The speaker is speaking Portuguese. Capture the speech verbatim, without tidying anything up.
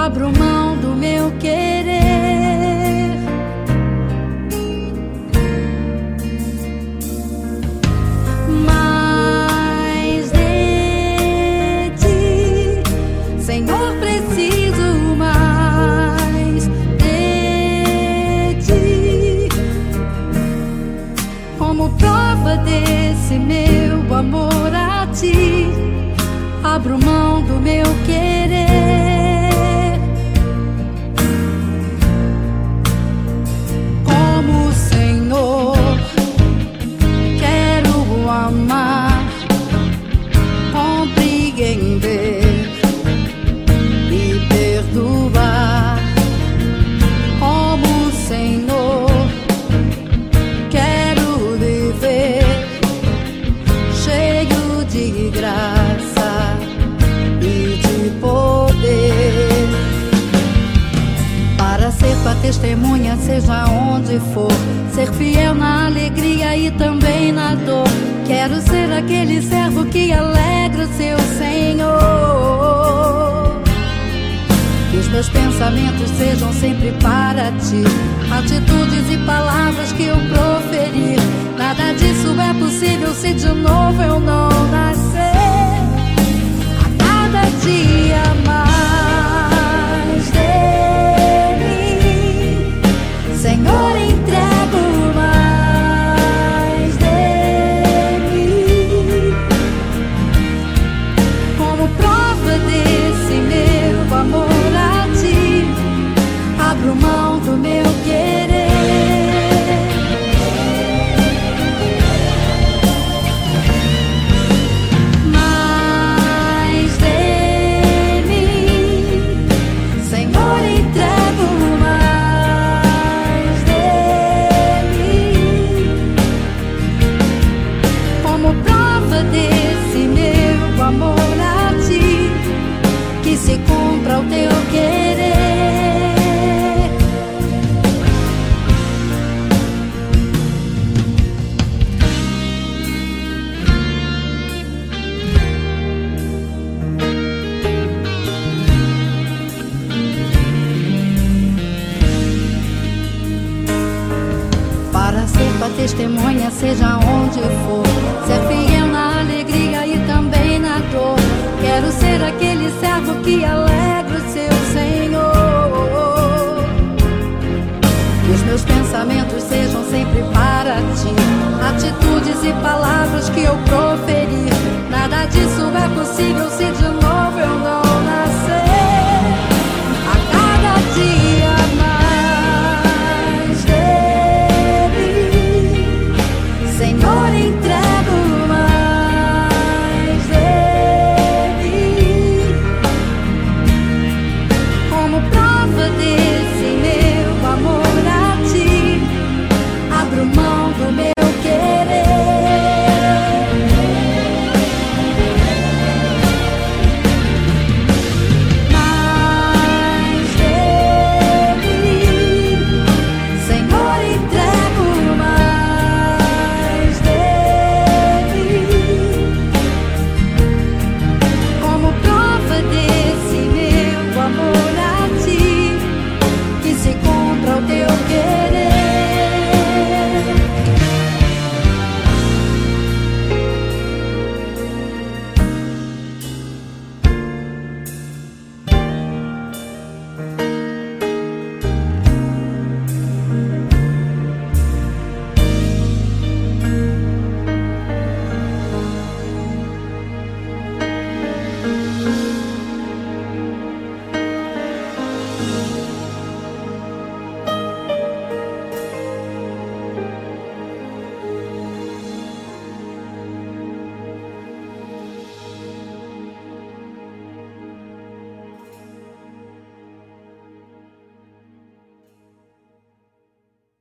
abro mão do meu querer. Mais de ti, Senhor, preciso mais de ti. Como prova desse meu amor a ti, abro mão do meu querer. Como Senhor, quero amar, compreender e perdoar. Como Senhor, quero viver cheio de graça e de poder, para ser tua testemunha, seja onde for, ser fiel na alegria e também na dor. Quero ser aquele servo que alegra o seu Senhor. Que os meus pensamentos sejam sempre para ti, atitudes e palavras que eu proferir. Nada disso é possível se de novo eu não nascer. A cada dia mais dele, Senhor, entrego mais dele. Como prova desse meu amor a ti, abro mão do meu querer. Se cumpra o teu querer. Para ser tua testemunha, seja onde for, ser fiel na alegria e também na dor. Quero ser aquele servo que alegra o seu Senhor. Que os meus pensamentos sejam sempre para ti, atitudes e palavras que eu proferir. Nada disso é possível se de novo eu não nascer. A cada dia mais dele, Senhor, entrego mais dele. Como prova desse meu amor a ti, abro mão do meu querer. Mais dele, Senhor, entrego mais dele. Como prova desse meu amor a ti, que se cumpra o teu querer.